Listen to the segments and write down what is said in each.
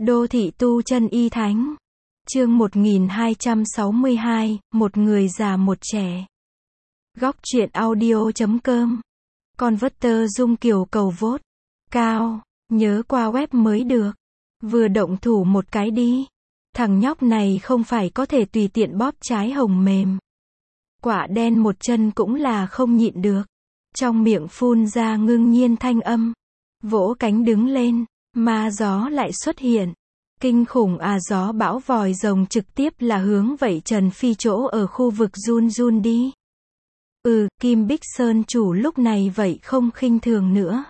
Đô thị tu chân y thánh. Chương 1262, một người già một trẻ. Góc truyện audio.com. Converter Dung Kiều cầu vote cao, nhớ qua web mới được. Vừa động thủ một cái đi. Thằng nhóc này không phải có thể tùy tiện bóp trái hồng mềm. Quả đen một chân cũng là không nhịn được. Trong miệng phun ra ngưng nhiên thanh âm. Vỗ cánh đứng lên, ma gió lại xuất hiện. Kinh khủng gió bão vòi rồng trực tiếp là hướng vậy Trần Phi chỗ ở khu vực run run đi. Kim Bích Sơn chủ lúc này vậy không khinh thường nữa.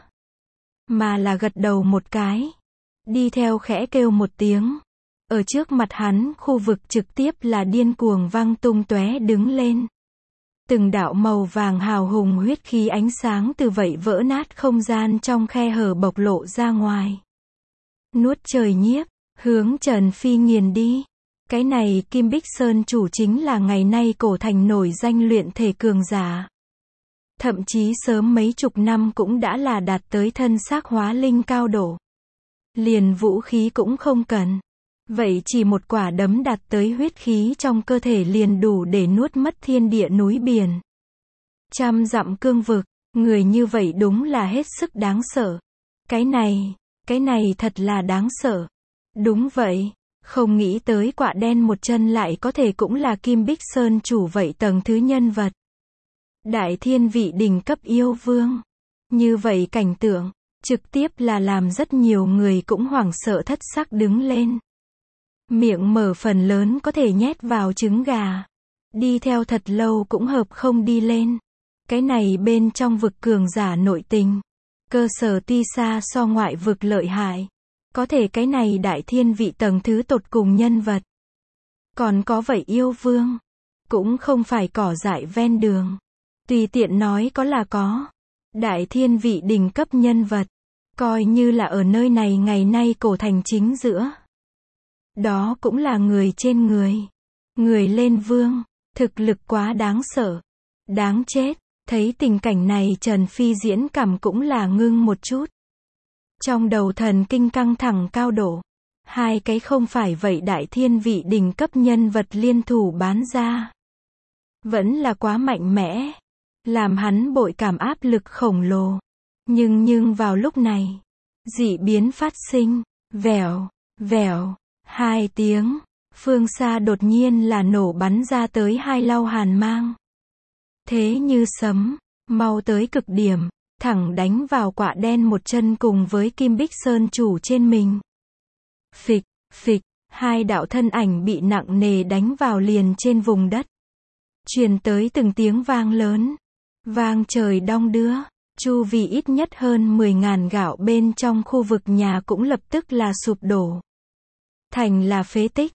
Mà là gật đầu một cái. Đi theo khẽ kêu một tiếng. Ở trước mặt hắn khu vực trực tiếp là điên cuồng văng tung tóe đứng lên. Từng đạo màu vàng hào hùng huyết khí ánh sáng từ vậy vỡ nát không gian trong khe hở bộc lộ ra ngoài. Nuốt trời nhiếp, hướng Trần Phi nghiền đi. Cái này Kim Bích Sơn chủ chính là ngày nay cổ thành nổi danh luyện thể cường giả. Thậm chí sớm mấy chục năm cũng đã là đạt tới thân xác hóa linh cao độ. Liền vũ khí cũng không cần. Vậy chỉ một quả đấm đạt tới huyết khí trong cơ thể liền đủ để nuốt mất thiên địa núi biển. Trăm dặm cương vực, người như vậy đúng là hết sức đáng sợ. Cái này thật là đáng sợ. Đúng vậy, không nghĩ tới quả đen một chân lại có thể cũng là Kim Bích Sơn chủ vậy tầng thứ nhân vật. Đại thiên vị đỉnh cấp yêu vương. Như vậy cảnh tượng, trực tiếp là làm rất nhiều người cũng hoảng sợ thất sắc đứng lên. Miệng mở phần lớn có thể nhét vào trứng gà. Đi theo thật lâu cũng hợp không đi lên. Cái này bên trong vực cường giả nội tình. Cơ sở tuy xa so ngoại vực lợi hại. Có thể cái này đại thiên vị tầng thứ tột cùng nhân vật. Còn có vậy yêu vương. Cũng không phải cỏ dại ven đường. Tùy tiện nói có là có. Đại thiên vị đỉnh cấp nhân vật. Coi như là ở nơi này ngày nay cổ thành chính giữa. Đó cũng là người trên người. Người lên vương. Thực lực quá đáng sợ. Đáng chết. Thấy tình cảnh này Trần Phi diễn cảm cũng là ngưng một chút. Trong đầu thần kinh căng thẳng cao độ. Hai cái không phải vậy đại thiên vị đỉnh cấp nhân vật liên thủ bán ra. Vẫn là quá mạnh mẽ. Làm hắn bội cảm áp lực khổng lồ. Nhưng vào lúc này. Dị biến phát sinh. Vèo, vèo. Hai tiếng. Phương xa đột nhiên là nổ bắn ra tới hai lau hàn mang. Thế như sấm. Mau tới cực điểm. Thẳng đánh vào quả đen một chân cùng với Kim Bích Sơn chủ trên mình. Phịch, phịch, hai đạo thân ảnh bị nặng nề đánh vào liền trên vùng đất. Truyền tới từng tiếng vang lớn. Vang trời đong đưa. Chu vi ít nhất hơn 10.000 gạo bên trong khu vực nhà cũng lập tức là sụp đổ. Thành là phế tích.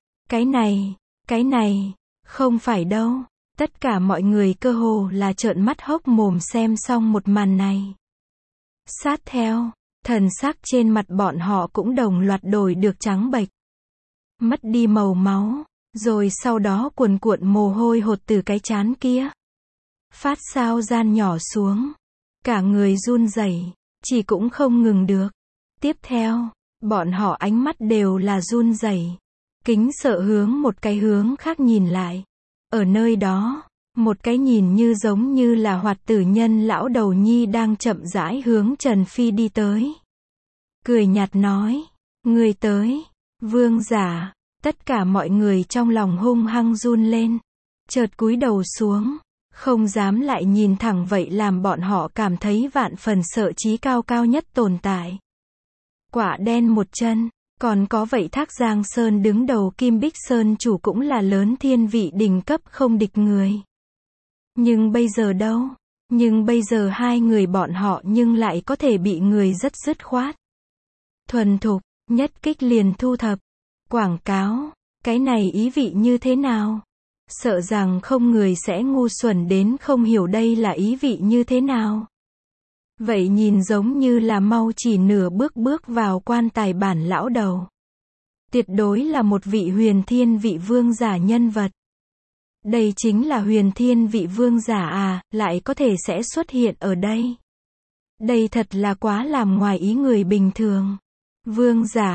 Cái này, không phải đâu. Tất cả mọi người cơ hồ là trợn mắt hốc mồm xem xong một màn này. Sát theo, thần sắc trên mặt bọn họ cũng đồng loạt đổi được trắng bệch. Mất đi màu máu, rồi sau đó cuồn cuộn mồ hôi hột từ cái trán kia. Phát sao gian nhỏ xuống. Cả người run rẩy, chỉ cũng không ngừng được. Tiếp theo, bọn họ ánh mắt đều là run rẩy. Kính sợ hướng một cái hướng khác nhìn lại. Ở nơi đó, một cái nhìn như giống như là hoạt tử nhân lão đầu nhi đang chậm rãi hướng Trần Phi đi tới. Cười nhạt nói, người tới, vương giả. Tất cả mọi người trong lòng hung hăng run lên. Chợt cúi đầu xuống, không dám lại nhìn thẳng vậy làm bọn họ cảm thấy vạn phần sợ chí cao cao nhất tồn tại. Quả đen một chân. Còn có vậy Thác Giang Sơn đứng đầu Kim Bích Sơn chủ cũng là lớn thiên vị đỉnh cấp không địch người. Nhưng bây giờ đâu? Nhưng bây giờ hai người bọn họ nhưng lại có thể bị người rất dứt khoát. Thuần thục, nhất kích liền thu thập. Quảng cáo, cái này ý vị như thế nào? Sợ rằng không người sẽ ngu xuẩn đến không hiểu đây là ý vị như thế nào. Vậy nhìn giống như là mau chỉ nửa bước vào quan tài bản lão đầu. Tuyệt đối là một vị huyền thiên vị vương giả nhân vật. Đây chính là huyền thiên vị vương giả lại có thể sẽ xuất hiện ở đây. Đây thật là quá làm ngoài ý người bình thường. Vương giả,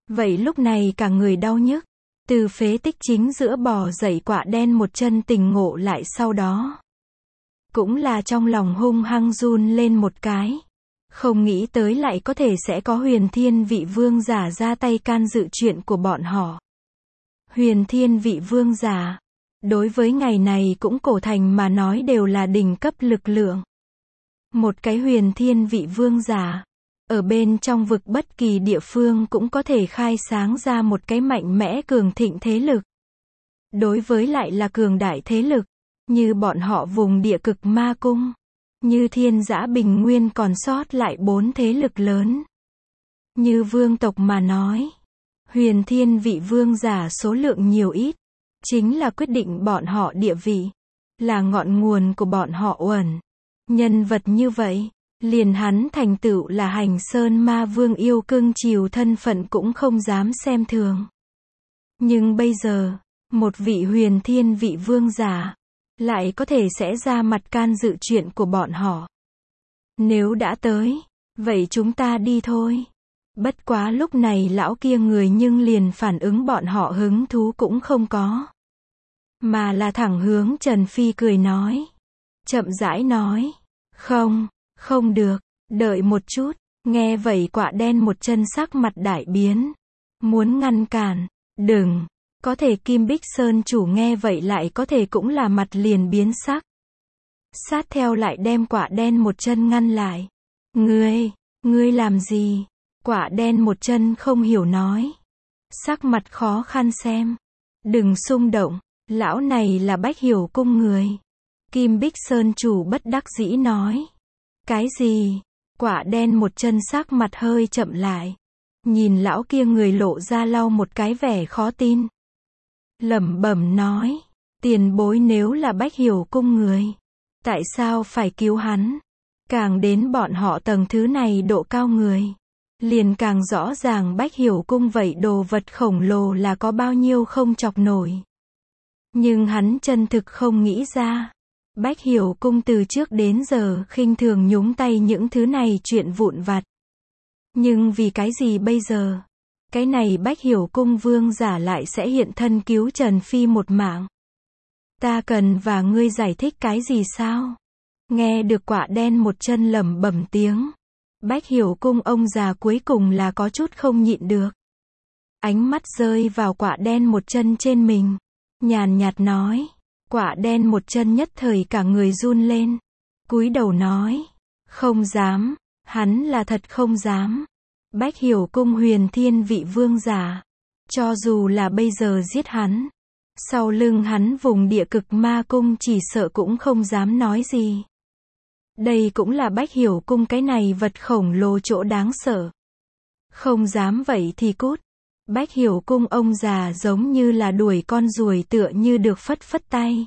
Vậy lúc này cả người đau nhức, từ phế tích chính giữa bò dậy Quạ Đen một chân tỉnh ngộ lại sau đó. Cũng là trong lòng hung hăng run lên một cái. Không nghĩ tới lại có thể sẽ có Huyền Thiên Vị Vương giả ra tay can dự chuyện của bọn họ. Huyền Thiên Vị Vương giả, đối với ngày này cũng cổ thành mà nói đều là đỉnh cấp lực lượng. Một cái Huyền Thiên Vị Vương giả, ở bên trong vực bất kỳ địa phương cũng có thể khai sáng ra một cái mạnh mẽ cường thịnh thế lực. Đối với lại là cường đại thế lực, như bọn họ vùng địa cực ma cung, như Thiên Giã Bình Nguyên còn sót lại 4 thế lực lớn. Như vương tộc mà nói, Huyền Thiên Vị Vương giả số lượng nhiều ít, chính là quyết định bọn họ địa vị, là ngọn nguồn của bọn họ uẩn. Nhân vật như vậy, liền hắn thành tựu là Hành Sơn Ma Vương yêu cưng chiều thân phận cũng không dám xem thường. Nhưng bây giờ, một vị Huyền Thiên Vị Vương giả, lại có thể sẽ ra mặt can dự chuyện của bọn họ. Nếu đã tới, vậy chúng ta đi thôi. Bất quá lúc này lão kia người nhưng liền phản ứng bọn họ hứng thú cũng không có. Mà là thẳng hướng Trần Phi cười nói. Chậm rãi nói. Không được, đợi một chút. Nghe vậy Quạ Đen một chân sắc mặt đại biến. Muốn ngăn cản, đừng. Có thể Kim Bích Sơn chủ nghe vậy lại có thể cũng là mặt liền biến sắc. Sát theo lại đem Quạ Đen một chân ngăn lại. Ngươi làm gì? Quạ Đen một chân không hiểu nói. Sắc mặt khó khăn xem. Đừng xung động, lão này là Bách Hiểu cung người. Kim Bích Sơn chủ bất đắc dĩ nói. Cái gì? Quạ Đen một chân sắc mặt hơi chậm lại. Nhìn lão kia người lộ ra lau một cái vẻ khó tin. Lẩm bẩm nói. Tiền bối nếu là Bách Hiểu cung người, tại sao phải cứu hắn? Càng đến bọn họ tầng thứ này độ cao người, liền càng rõ ràng Bách Hiểu cung vậy đồ vật khổng lồ là có bao nhiêu không chọc nổi. Nhưng hắn chân thực không nghĩ ra. Bách Hiểu cung từ trước đến giờ khinh thường nhúng tay những thứ này chuyện vụn vặt. Nhưng vì cái gì bây giờ? Cái này Bách Hiểu cung vương giả lại sẽ hiện thân cứu Trần Phi một mạng. Ta cần và ngươi giải thích cái gì sao? Nghe được Quạ Đen một chân lẩm bẩm tiếng. Bách Hiểu cung ông già cuối cùng là có chút không nhịn được. Ánh mắt rơi vào Quạ Đen một chân trên mình. Nhàn nhạt nói. Quạ Đen một chân nhất thời cả người run lên. Cúi đầu nói. Không dám. Hắn là thật không dám. Bách Hiểu cung Huyền Thiên Vị Vương giả. Cho dù là bây giờ giết hắn, sau lưng hắn vùng địa cực ma cung chỉ sợ cũng không dám nói gì. Đây cũng là Bách Hiểu cung cái này vật khổng lồ chỗ đáng sợ. Không dám vậy thì cút. Bách Hiểu cung ông già giống như là đuổi con ruồi tựa như được phất phất tay.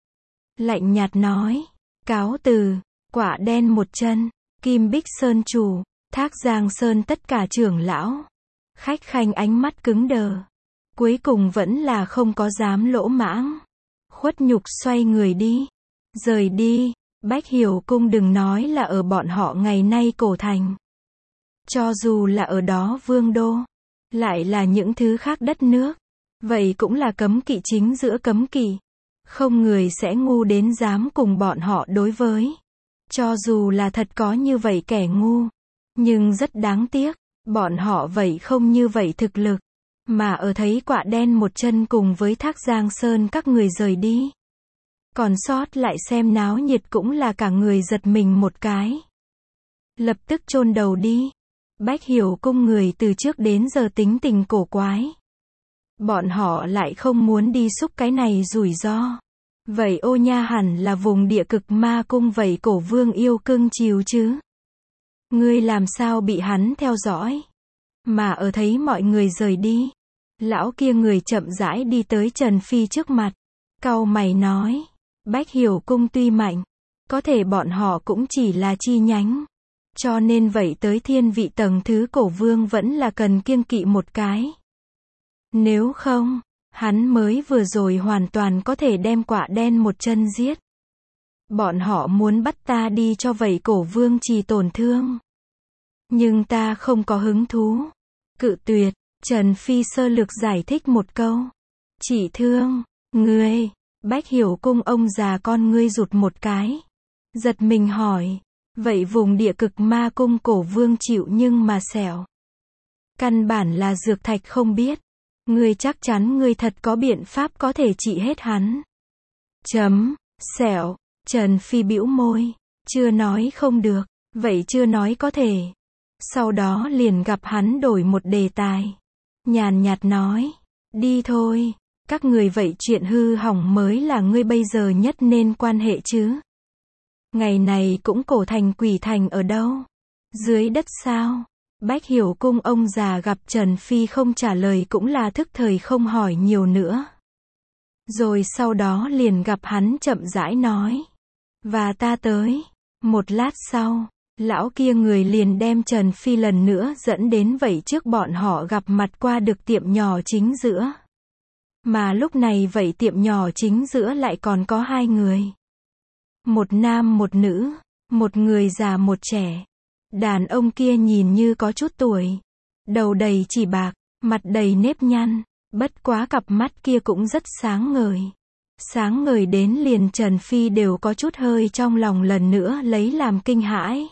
Lạnh nhạt nói. Cáo từ. Quạ Đen một chân. Kim Bích Sơn chủ. Thác Giang Sơn tất cả trưởng lão. Khách khanh ánh mắt cứng đờ. Cuối cùng vẫn là không có dám lỗ mãng. Khuất nhục xoay người đi. Rời đi. Bách Hiểu cung đừng nói là ở bọn họ ngày nay cổ thành. Cho dù là ở đó vương đô. Lại là những thứ khác đất nước. Vậy cũng là cấm kỵ chính giữa cấm kỵ. Không người sẽ ngu đến dám cùng bọn họ đối với. Cho dù là thật có như vậy kẻ ngu. Nhưng rất đáng tiếc. Bọn họ vậy không như vậy thực lực. Mà ở thấy Quạ Đen một chân cùng với Thác Giang Sơn các người rời đi. Còn sót lại xem náo nhiệt cũng là cả người giật mình một cái. Lập tức chôn đầu đi. Bách Hiểu cung người từ trước đến giờ tính tình cổ quái. Bọn họ lại không muốn đi xúc cái này rủi ro. Vậy ô nha hẳn là vùng địa cực ma cung vậy cổ vương yêu cưng chiều chứ. Ngươi làm sao bị hắn theo dõi? Mà ở thấy mọi người rời đi. Lão kia người chậm rãi đi tới Trần Phi trước mặt. Cau mày nói. Bách Hiểu cung tuy mạnh. Có thể bọn họ cũng chỉ là chi nhánh. Cho nên vậy tới thiên vị tầng thứ cổ vương vẫn là cần kiêng kỵ một cái. Nếu không, hắn mới vừa rồi hoàn toàn có thể đem Quạ Đen một chân giết. Bọn họ muốn bắt ta đi cho vậy cổ vương trì tổn thương. Nhưng ta không có hứng thú. Cự tuyệt. Trần Phi sơ lược giải thích một câu. Chị thương, ngươi, Bách Hiểu Cung ông già con ngươi rụt một cái. Giật mình hỏi, vậy vùng địa cực ma cung cổ vương chịu nhưng mà xẻo. Căn bản là dược thạch không biết. Ngươi chắc chắn ngươi thật có biện pháp có thể trị hết hắn. Xẻo, Trần Phi bĩu môi. Chưa nói không được, vậy chưa nói có thể. Sau đó liền gặp hắn đổi một đề tài. Nhàn nhạt nói, đi thôi, các người vậy chuyện hư hỏng mới là ngươi bây giờ nhất nên quan hệ chứ. Ngày này cũng cổ thành quỷ thành ở đâu? Dưới đất sao? Bách Hiểu Cung ông già gặp Trần Phi không trả lời cũng là thức thời không hỏi nhiều nữa. Rồi sau đó liền gặp hắn chậm rãi nói. Và ta tới. Một lát sau, lão kia người liền đem Trần Phi lần nữa dẫn đến vậy trước bọn họ gặp mặt qua được tiệm nhỏ chính giữa. Mà lúc này vậy tiệm nhỏ chính giữa lại còn có hai người. Một nam một nữ, một người già một trẻ. Đàn ông kia nhìn như có chút tuổi. Đầu đầy chỉ bạc, mặt đầy nếp nhăn. Bất quá cặp mắt kia cũng rất sáng ngời. Sáng ngời đến liền Trần Phi đều có chút hơi trong lòng lần nữa lấy làm kinh hãi.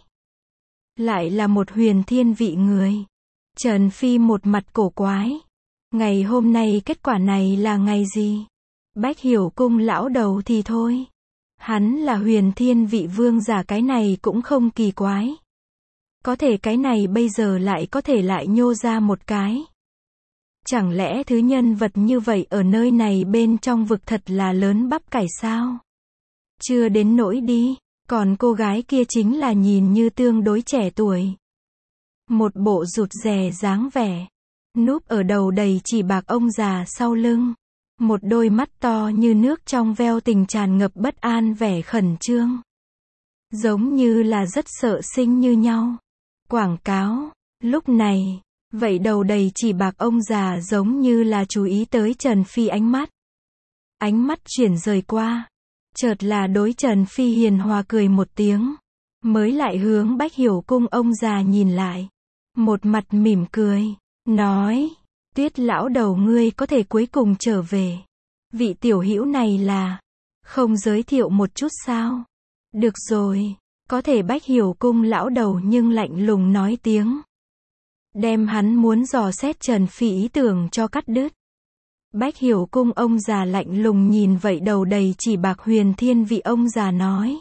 Lại là một huyền thiên vị người. Trần Phi một mặt cổ quái. Ngày hôm nay kết quả này là ngày gì? Bách Hiểu Cung lão đầu thì thôi. Hắn là huyền thiên vị vương giả cái này cũng không kỳ quái. Có thể cái này bây giờ lại có thể lại nhô ra một cái. Chẳng lẽ thứ nhân vật như vậy ở nơi này bên trong vực thật là lớn bắp cải sao? Chưa đến nỗi đi, còn cô gái kia chính là nhìn như tương đối trẻ tuổi. Một bộ rụt rè dáng vẻ, núp ở đầu đầy chỉ bạc ông già sau lưng. Một đôi mắt to như nước trong veo tình tràn ngập bất an vẻ khẩn trương. Giống như là rất sợ sinh như nhau. Quảng cáo, lúc này, vậy đầu đầy chỉ bạc ông già giống như là chú ý tới Trần Phi ánh mắt. Ánh mắt chuyển rời qua. Chợt là đối Trần Phi hiền hòa cười một tiếng. Mới lại hướng Bách Hiểu Cung ông già nhìn lại. Một mặt mỉm cười. Nói. Tuyết lão đầu ngươi có thể cuối cùng trở về. Vị tiểu hữu này là. Không giới thiệu một chút sao? Được rồi. Có thể Bách Hiểu Cung lão đầu nhưng lạnh lùng nói tiếng. Đem hắn muốn dò xét Trần Phi ý tưởng cho cắt đứt. Bách Hiểu Cung ông già lạnh lùng nhìn vậy đầu đầy chỉ bạc huyền thiên vị ông già nói.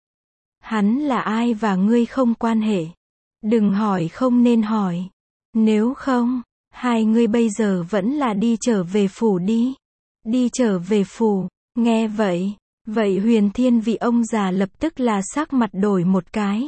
Hắn là ai và ngươi không quan hệ. Đừng hỏi không nên hỏi. Nếu không, hai ngươi bây giờ vẫn là đi trở về phủ đi. Đi trở về phủ, nghe vậy. Vậy huyền thiên vị ông già lập tức là sắc mặt đổi một cái.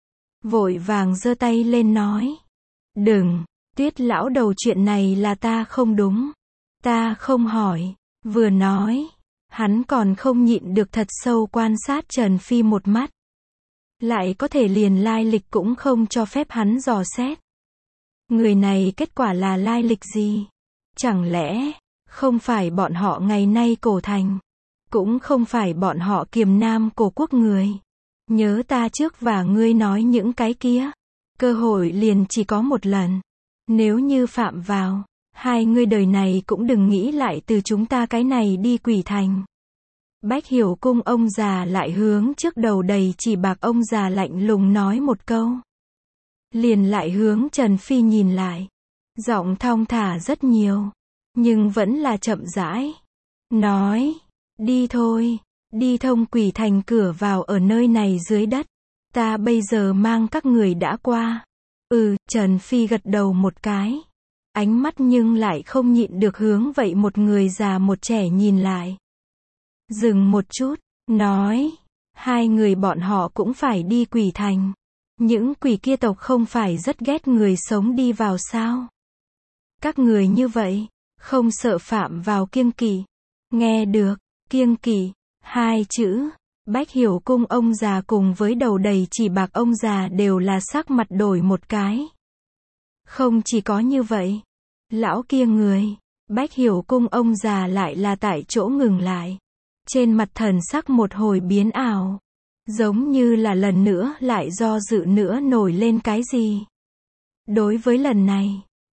Vội vàng giơ tay lên nói. Đừng, Tuyết lão đầu chuyện này là ta không đúng. Ta không hỏi. Vừa nói, hắn còn không nhịn được thật sâu quan sát Trần Phi một mắt. Lại có thể liền lai lịch cũng không cho phép hắn dò xét. Người này kết quả là lai lịch gì? Chẳng lẽ, không phải bọn họ ngày nay cổ thành? Cũng không phải bọn họ Kiềm Nam cổ quốc người. Nhớ ta trước và ngươi nói những cái kia. Cơ hội liền chỉ có một lần. Nếu như phạm vào, hai ngươi đời này cũng đừng nghĩ lại từ chúng ta cái này đi quỷ thành. Bách Hiểu Cung ông già lại hướng trước đầu đầy chỉ bạc ông già lạnh lùng nói một câu. Liền lại hướng Trần Phi nhìn lại. Giọng thong thả rất nhiều. Nhưng vẫn là chậm rãi. Nói. Đi thôi. Đi thông quỷ thành cửa vào ở nơi này dưới đất. Ta bây giờ mang các người đã qua. Trần Phi gật đầu một cái. Ánh mắt nhưng lại không nhịn được hướng vậy một người già một trẻ nhìn lại. Dừng một chút, nói. Hai người bọn họ cũng phải đi quỷ thành. Những quỷ kia tộc không phải rất ghét người sống đi vào sao? Các người như vậy, không sợ phạm vào kiêng kỵ. Nghe được, kiêng kỵ, hai chữ. Bách Hiểu Cung ông già cùng với đầu đầy chỉ bạc ông già đều là sắc mặt đổi một cái. Không chỉ có như vậy. Lão kia người, Bách Hiểu Cung ông già lại là tại chỗ ngừng lại. Trên mặt thần sắc một hồi biến ảo. Giống như là lần nữa lại do dự nữa nổi lên cái gì. Đối với lần này,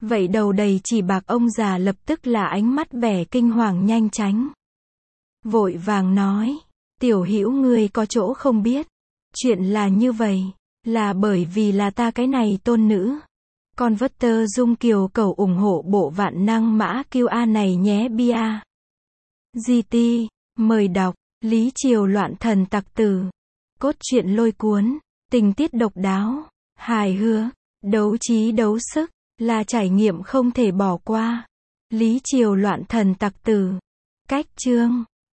Vậy đầu đầy chỉ bạc ông già lập tức là ánh mắt vẻ kinh hoàng nhanh tránh. Vội vàng nói, tiểu hữu ngươi có chỗ không biết. Chuyện là như vậy, là bởi vì là ta cái này tôn nữ. Con vất tơ dung kiều cầu ủng hộ bộ vạn năng mã QA này nhé bia. GT, mời đọc, Lý Triều loạn thần tặc tử. Cốt truyện lôi cuốn, tình tiết độc đáo, hài hước, đấu trí đấu sức, là trải nghiệm không thể bỏ qua. Lý Triều loạn thần tặc tử. Cách chương